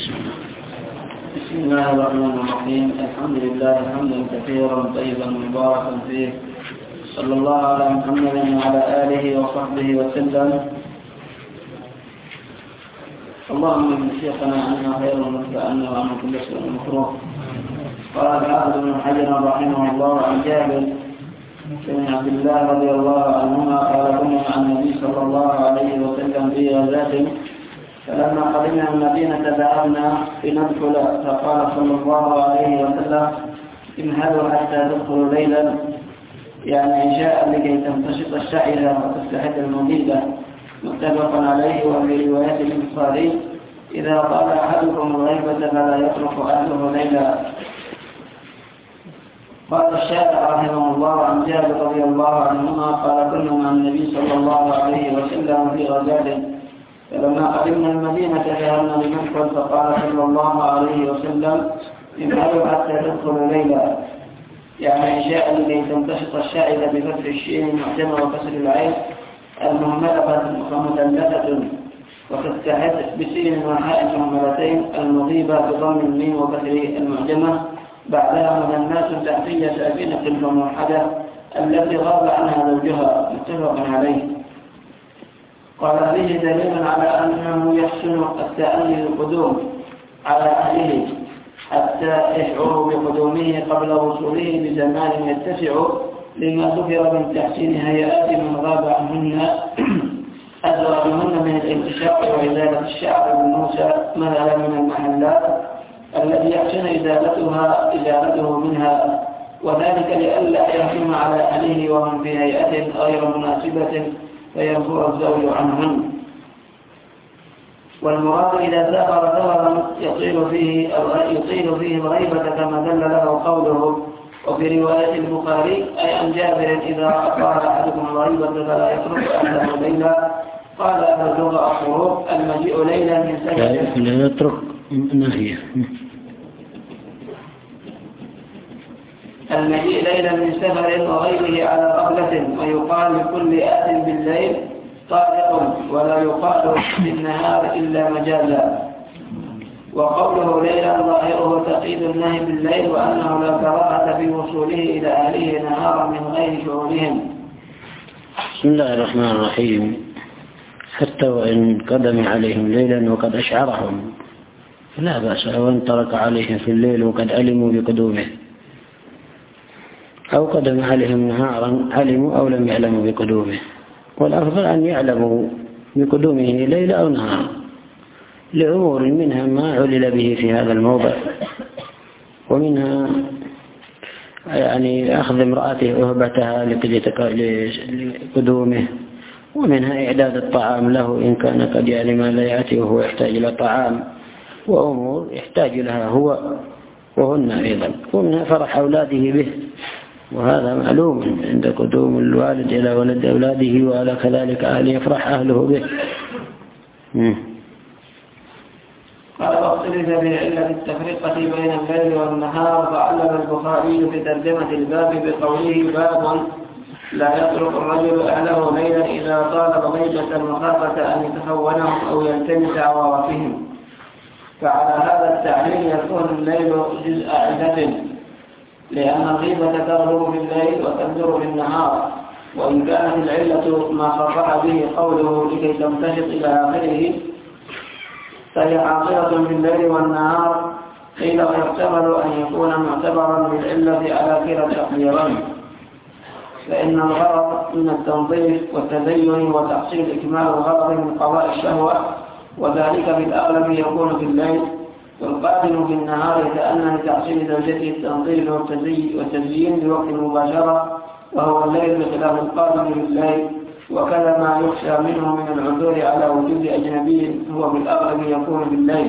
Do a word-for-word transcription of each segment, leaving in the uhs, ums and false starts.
بسم الله الرحمن الرحيم. الحمد لله حمدا كثيرا طيبا مباركا فيه، صلى الله على محمد وعلى آله وصحبه وسلم. اللهم من شيخنا عنا خير ونفعنا وعن كل شيء مكروه. قال الحافظ ابن حجر رحمه الله عن جابر بن عبد الله رضي الله عنهما قال كنا مع النبي صلى الله عليه وسلم في غزاة، فلما قدمنا المدينة ذهبنا لندخل، فقال صلى الله عليه وسلم انهلوا حتى تدخلوا ليلا، يعني عشاء لكي تنتشط الشعيرة وتستحد المضيدة. متفق عليه. وفي رواية البخاري إذا قال أحدكم الغيبة فلا يترك أهله ليلا. قال الشافعي رحمه الله عن جابر رضي الله عنهما قال كنا مع النبي صلى الله عليه وسلم في غزاة، فلما قدمنا المدينة ذهبنا لندخل، فقال صلى الله عليه وسلم انهلوا حتى تدخلوا ليلا، يعني عشاء لكي تنتشط الشائبة بفتح الشين المعجمة وكسر العين المهملة ومثلثة، وتستحد بسين وحاء مهملتين المضيبة بضم الميم وكسر المعجمة بعدها مثنات تحتية ساكنة فموحدة التي غاب عنها زوجها. متفق عليه. قال فيه دليل على أنه يحسن التأني القدوم على أهله حتى يشعروا بقدومه قبل وصوله بزمان يتسع، لما ذكر من تحسين هيئات من غاب عنهن أزواجهن من الانتشاق وإزالة الشعر بالموسى مثلا من المحلات التي يحسن إزالتها إزالته منها، وذلك لئلا يهجم على أهله وهم في هيئة غير مناسبة فينفر الزوج عنهن. والمراد إذا سافر سفرا يطيل فيه يطيل فيه الغيبة كما دل له قوله. وفي رواية البخاري أي عن جابر إذا قال أحدكم الغيبة فلا يترك أهله ليلا. قال أبو اللغة الخروج المجيء ليلا من سفر لا يترك نهيه المجيء ليلا من سفر وغيره على غفلة، ويقال لكل آت بالليل طارق، ولا يقال بالنهار إلا مجازا. وقوله ليلا ظاهره تقييد النهي بالليل، وأنه لا كراهة في وصوله إلى أهله نهارا من غير شعورهم. بسم الله الرحمن الرحيم. حتى وإن قدم عليهم ليلا وقد أشعرهم لا بأس، وإن ترك عليهم في الليل وقد علموا بقدومه، أو قدم عليهم نهارا علموا أو لم يعلموا بقدومه. والأفضل أن يعلموا بقدومه ليلا أو نهارا لأمور منها ما علل به في هذا الموضع، ومنها يعني أخذ امرأته أهبتها لقدومه، ومنها إعداد الطعام له إن كان قد يعلم ما لا يأتي وهو يحتاج إلى طعام، وأمور يحتاج لها هو وهن أيضا، ومنها فرح أولاده به، وهذا معلوم عند قدوم الوالد إلى ولد أولاده وعلى كذلك أهل يفرح أهله به. قال واختلف في علة التفرقة بين الليل والنهار، فعلل البخاري في ترجمة الباب بقوله باب لا يترك الرجل أهله ليلا إذا طالب غيبة مخافة أن يتخونهم أو يلتمس عوراتهم. فعلى هذا التعليل يكون الليل جزء عدة، لأن الغيبة تغلب في الليل وتبدر في النهار. وإن كانت العلة ما صرح به قوله لكي تمتشط إلى آخره، فهي عاقلة في الليل والنهار. قيل ويحتمل أن يكون معتبرا بالعلة على كلا التقديرين، فإن الغرض من التنظيف والتزين وتحصيل إكمال الغرض من قضاء الشهوة، وذلك بالأغلب يكون في الليل، والقادم في النهار كأنه تحصيل زوجته التنظيف والتزيين بوقت المباشرة، وهو الليل بخلاف القادم في الليل. وكذا ما يخشى منه من العثور على وجود أجنبي هو بالأغلب يكون في الليل.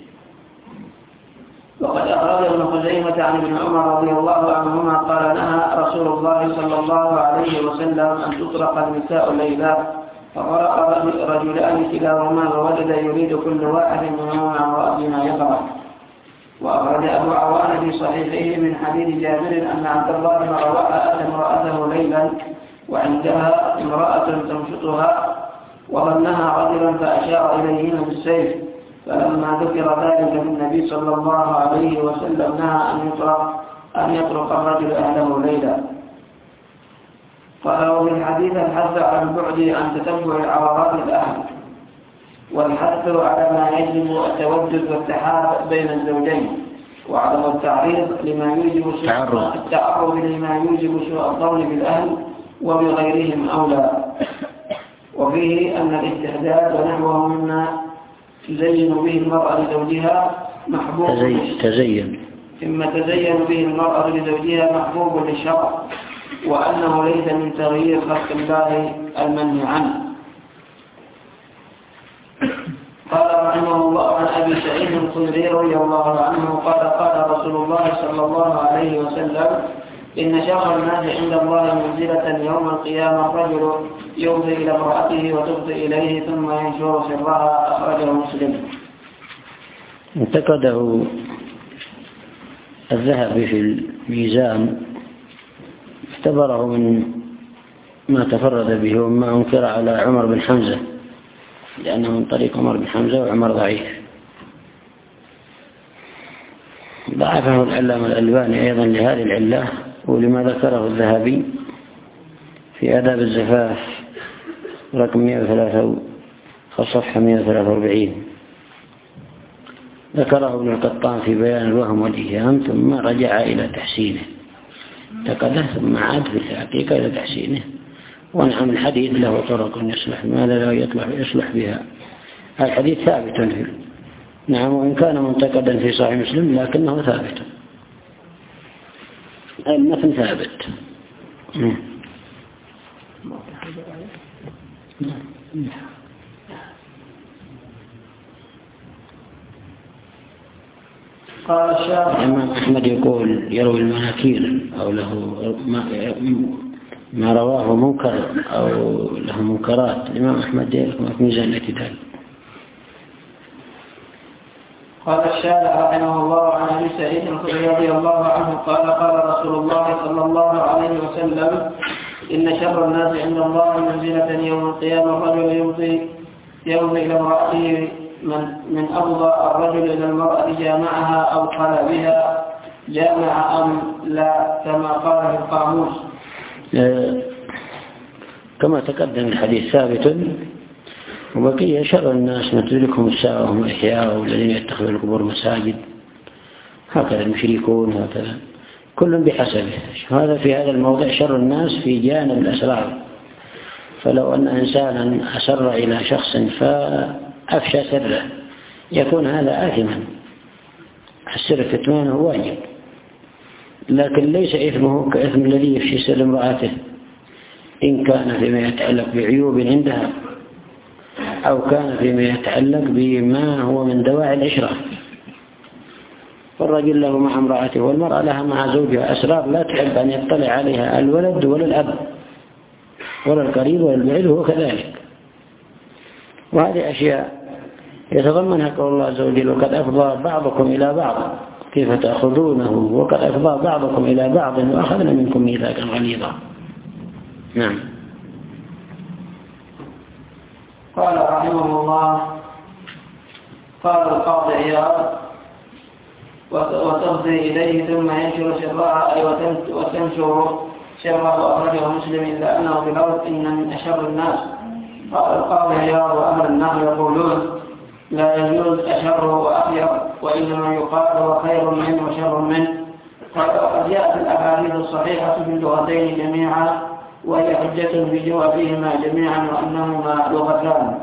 وقد أخرج ابن خزيمة عن ابن عمر رضي الله عنهما قال نهى رسول الله صلى الله عليه وسلم أن تطرق النساء ليلا، فقرأ رجلان كلاهما ووجد يريد كل واحد منهما عن رأس ما يقرأ. وأخرج أبو عوان في صحيحه من حديث جابر أن عبد الله بن رواحة أتى امرأته ليلا وعندها امرأة تمشطها وظنها رجلا فأشار إليهن بالسيف، فلما ذكر ذلك النبي صلى الله عليه وسلم نهى أن يطرق أن يطرق الرجل أهله ليلا. قال وفي الحديث الحث على البعد عن تتبع عورات الأهل، والحث على ما يجلب التودد والتحاب بين الزوجين، وعدم التعريض لما يوجب سوء التعرض لما يوجب سوء الظن بالأهل وبغيرهم أولى. وفيه أن الاستحداث ونحوه مما تزين به المرأة لزوجها محبوب تزين ثم تزين به المرأة لزوجها محبوب للشرع، وأنه ليس من تغيير خلق الله المنهي عنه. قال رحمه الله عن أبي سعيد الخدري رضي الله عنه قال قال رسول الله صلى الله عليه وسلم إن شر الناس عند الله منزلة يوم القيامة الرجل يفضي إلى امرأته وتفضي إليه ثم ينشر سرها. أخرجه مسلم. انتقده الذهبي في الميزان، اعتبره من ما تفرد به وما أنكر على عمر بن حمزة، لأنه من طريق عمر بن حمزة وعمر ضعيف. ضعفه العلامة الألباني أيضا لهذه العلة ولما ذكره الذهبي في آداب الزفاف رقم مئة وثلاثة صفحة مئة وثلاثة وأربعين. ذكره ابن القطان في بيان الوهم والإيهام ثم رجع إلى تحسينه، انتقده ثم عاد في الحقيقة إلى تحسينه. ونعم الحديث له طرق يصلح ماذا لا يطلع يصلح بها. الحديث ثابت فيه نعم، وإن كان منتقدا في صحيح مسلم لكنه ثابت، المتن ثابت. قال الشافعي الإمام أحمد يقول يروي المناكير أو له ما, ما رواه منكر أو له منكرات. الإمام أحمد يقول في ميزان الاعتدال. قال الشافعي رحمه الله عن أبي سعيد الخدري رضي الله عنه قال قال رسول الله صلى الله عليه وسلم إن شر الناس عند الله منزلة يوم القيامة الرجل يمضي يمضي إلى امرأته من من أفضى الرجل إلى المرأة جامعها أو قال بها جامع أم لا كما قال في القاموس. كما تقدم الحديث ثابت. وبقي شر الناس من تدركهم الساعة وهم أحياء والذين يتخذون القبور مساجد، هكذا المشركون، هكذا كل بحسبه. هذا في هذا الموضع شر الناس في جانب الأسرار. فلو أن إنسانا أسر إلى شخص فأفشى سره يكون هذا آثما، السر كتمانه واجب، لكن ليس إثمه كإثم الذي يفشي سر امرأته إن كان فيما يتعلق بعيوب عندها أو كان فيما يتعلق بما هو من دواعي العشرة. فالرجل له مع امرأته والمرأة لها مع زوجها أسرار لا تحب أن يطلع عليها الولد ولا الأب ولا القريب ولا البعيد، هو كذلك. وهذه أشياء يتضمنها قول الله عز وجل وقد أفضى بعضكم إلى بعض كيف تأخذونه وقد أفضى بعضكم إلى بعض وأخذنا منكم ميثاقا غليظا. نعم. قال رحمه الله قال القاضي عياض وتفضي إليه ثم ينشر شرها أي وتنشر شرها. أخرجه مسلم إلا أنه بلفظ إن من أشر الناس. قال القاضي عياض وأهل النحو يقولون لا يجوز أشر وأخير، وإنما يقال هو خير منه وشر منه. قال وقد جاءت الأحاديث الصحيحة في اللغتين جميعا وهي حجة في جوابهما جميعا وأنهما لغتان.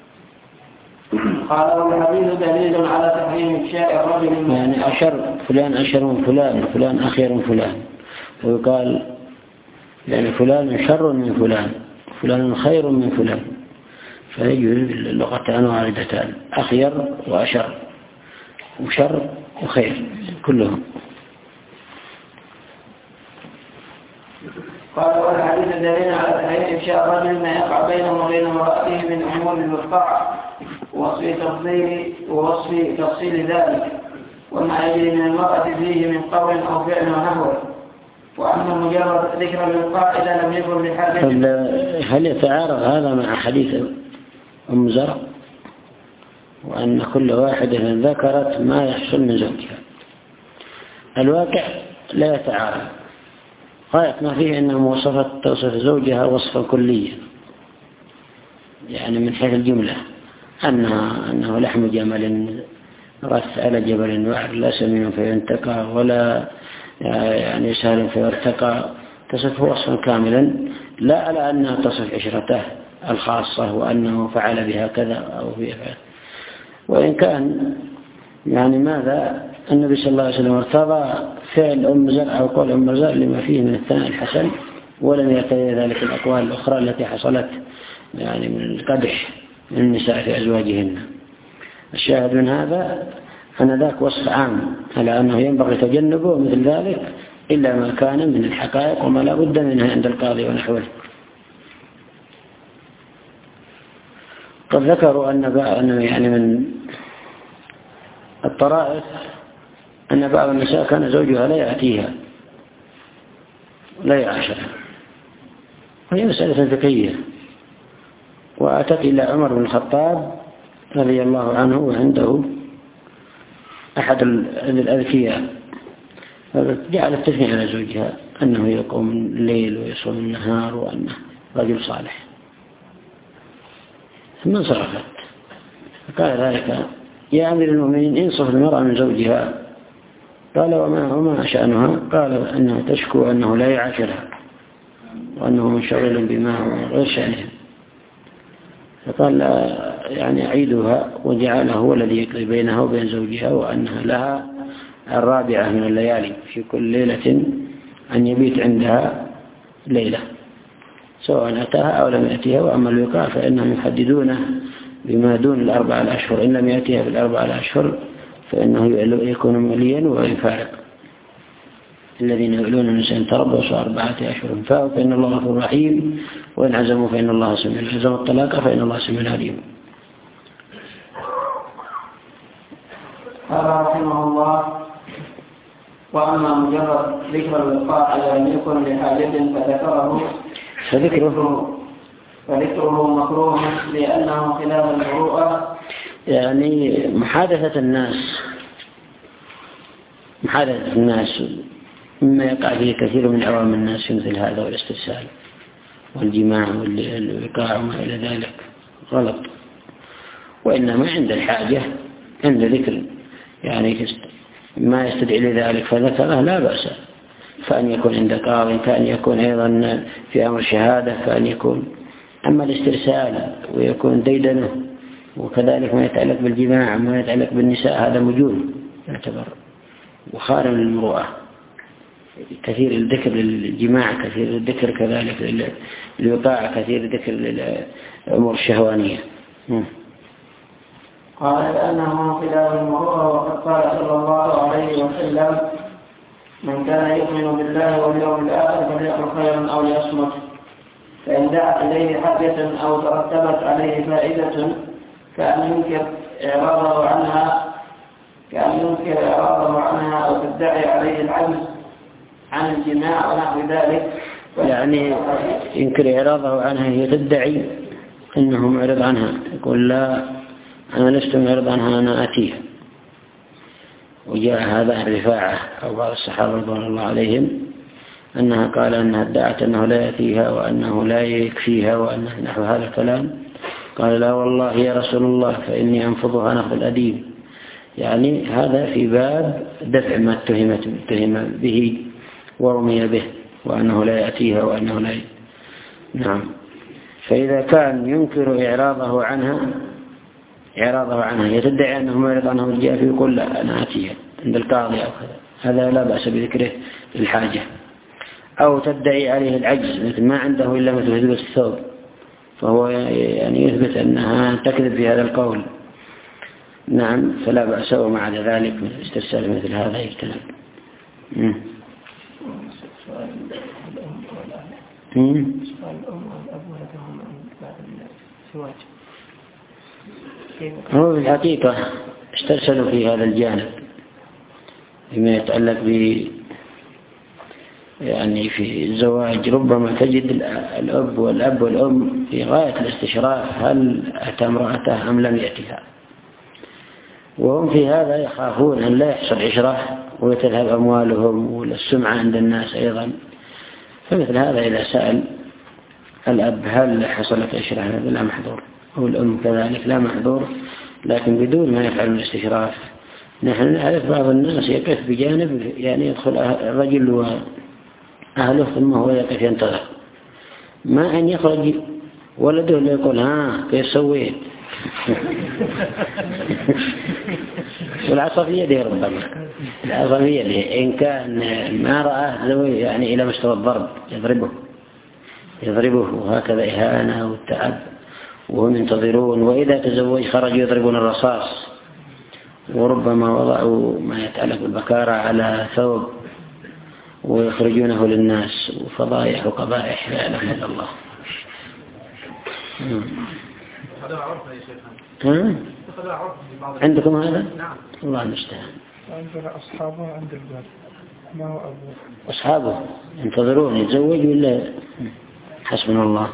قال والحديث دليل على تحريم إفشاء الرجل، يعني أشر فلان أشر من فلان فلان أخير من فلان، ويقال يعني فلان شر من فلان فلان خير من فلان، فيجوز اللغتان واردتان أخير وأشر وشر وخير كلهم. قال والحديث دليل على تحريم إفشاء الرجل ما يقع بينه وبين امرأته من أمور الوقاع ووصف تفضيل ووصف تفصيل ذلك وما يجري من المرأة فيه من قول أو فعل ونحوه. وأما مجرد ذكر الوقاع إذا لم يكن لحاجة. هل يتعارض هذا مع حديث أم زرع وأن كل واحدة ذكرت ما يحصل من زوجها. الواقع لا يتعارض، غاية ما فيه أنها وصفت توصف زوجها وصفا كليا، يعني من حيث الجملة أنها أنه لحم جمل رث على جبل وعر، لا سمين فينتقى ولا يعني سهل فيرتقى، تصفه وصفا كاملا، لا على أنها تصف عشرته الخاصة وأنه فعل بها كذا أو بها. وإن كان يعني ماذا النبي صلى الله عليه وسلم ارتضى فعل أم زرع أو قول أم زرع لما فيه من الثناء الحسن، ولم يقتضي ذلك الأقوال الأخرى التي حصلت يعني من القدح من النساء في أزواجهن. الشاهد من هذا أن ذاك وصف عام على أنه ينبغي تجنبه مثل ذلك إلا ما كان من الحقائق وما لا بد منها عند القاضي ونحوه. قد ذكروا أن يعني من الطرائف أن بعض النساء كان زوجها لا يأتيها لا يعاشرها، وهي مسألة فقهية، وأتت إلى عمر بن الخطاب رضي الله عنه وعنده أحد الأذكياء، جعلت تثني على زوجها أنه يقوم الليل ويصوم النهار وأنه رجل صالح، ثم انصرفت. فقال ذلك يا أمير المؤمنين انصف المرأة من زوجها. قال وما وما شأنها؟ قال أنها تشكو أنه لا يعاشرها وأنه منشغل بما هو غير شأنها. فقال يعني عيدها وجعله هو الذي يقضي بينها وبين زوجها، وأنها لها الرابعة من الليالي في كل ليلة أن يبيت عندها ليلة سواء أتاها أو لم يأتيها. وأما الوقاع فإنهم يحددونه بما دون الأربعة الأشهر، إن لم يأتيها في الأربعة الأشهر فإنه يكون مليا ويفارق. الذين يؤلون النساء تربصوا أربعة أشهر فاءوا فإن الله غفور رحيم، وإن عزموا فإن الله سميع عليم، عزموا الطلاق فإن الله سميع عليم. قال رحمه الله وأما مجرد ذكر الوقاع لم يكن لحاجة فذكره فذكره فذكره مكروه لأنه خلاف المروءة، يعني محادثة الناس محادثة الناس مما يقع فيه كثير من عوام الناس في مثل هذا، والاسترسال والجماع والوقاع وما إلى ذلك غلط. وإنما عند الحاجة عند ذكر يعني ما يستدعي لذلك فذكره لا بأس، فأن يكون عند قاضي، كأن يكون أيضا في أمر شهادة، كأن يكون. أما الاسترسال ويكون ديدنه وكذلك ما يتعلق بالجماع وما يتعلق بالنساء هذا مجون يعتبر وخارج المروءة. كثير الذكر للجماع، كثير الذكر كذلك للوقاع، كثير الذكر للأمور الشهوانية. قال لأنه خلاف المروءة، وقد قال صلى الله عليه وسلم من كان يؤمن بالله واليوم الآخر فليقل خيرا أو ليصمت، فإن دعت إليه حاجة أو ترتبت عليه فائدة كأن ينكر إعراضه عنها كأن ينكر إعراضه عنها أو تدعي عليه العجز عن الجماع ونحو ذلك. يعني ينكر إعراضه عنها، هي تدعي أنه معرض عنها، يقول لا أنا لست معرض عنها أنا أتيها. وجاء هذا عن رفاعة أو بعض الصحابة رضوان الله عليهم أنها قال أنها ادعت أنه لا يأتيها وأنه لا يكفيها وأنه نحو هذا الكلام. قال لا والله يا رسول الله فإني أنفضها نفض الأديم. يعني هذا في باب دفع ما اتهمت اتهم به ورمي به وأنه لا يأتيها وأنه لا ي... نعم. فإذا كان ينكر إعراضه عنها إعراضه عنها يتدعي أنه معرض عنه الجاء يقول لا أنا أتيها عند القاضي أو كذا، هذا لا بأس بذكره للحاجة. أو تدعي عليه العجز مثل ما عنده إلا مثل هدوء الثوب، فهو يعني يثبت أنها تكذب في هذا القول. نعم، فلا بأس ومع ذلك من استرسال مثل هذا الكلام. هو في الحقيقة استرسلوا في هذا الجانب فيما يتعلق ب يعني في الزواج. ربما تجد الأب والأب والأم في غاية الاستشراف هل أتى امرأته أم لم يأتها، وهم في هذا يخافون أن لا يحصل عشرة ويتذهب أموالهم والسمعة عند الناس أيضا. فمثل هذا إذا سأل الأب هل حصلت عشرة هذا لا محظور، أو الأم كذلك لا محظور، لكن بدون ما يفعل الاستشراف. نحن نعرف بعض الناس يقف بجانب، يعني يدخل الرجل وأهله ثم هو يقف ينتظر، ما أن يخرج ولده يقول ها كيف سويت. والعصبية دي ربما العصبية دي إن كان ما رأى يعني إلى مستوى الضرب يضربه يضربه وهكذا إهانة والتعب وهم ينتظرون. وإذا تزوج خرجوا يضربون الرصاص، وربما وضعوا ما يتعلق بالبكارة على ثوب ويخرجونه للناس، وفضائح وقبائح لا إله إلا الله. هذا عرفنا يا شيخنا. ها؟ عندكم هذا؟ نعم. الله المستعان. عندنا أصحابه عند الباب، ما هو أبوه. أصحابه ينتظرون يتزوج ولا حسبنا الله.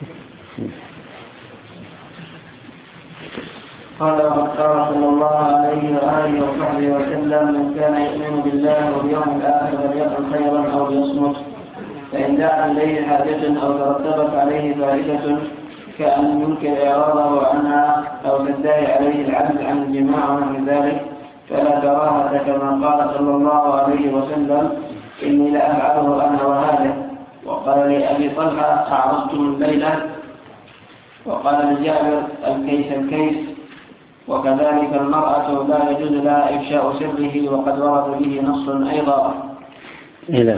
قال قال صلى الله عليه وآله وصحبه وسلم: من كان يؤمن بالله واليوم الآخر فليقل خيرا أو ليصمت، فإن دعا إليه حاجة أو ترتبت عليه فائدة كأن ينكر إعراضه عنها أو تدعي عليه العجز عن الجماع ونحو ذلك فلا كراهة، كما قال صلى الله عليه وسلم: إني لأفعله أنا وهذا. وقال لأبي طلحة: أعرضتم الليلة. وقال لجابر: الكيس الكيس. وكذلك المرأة لا يجوز لها إفشاء سره، وقد ورد به نص أيضا. إلى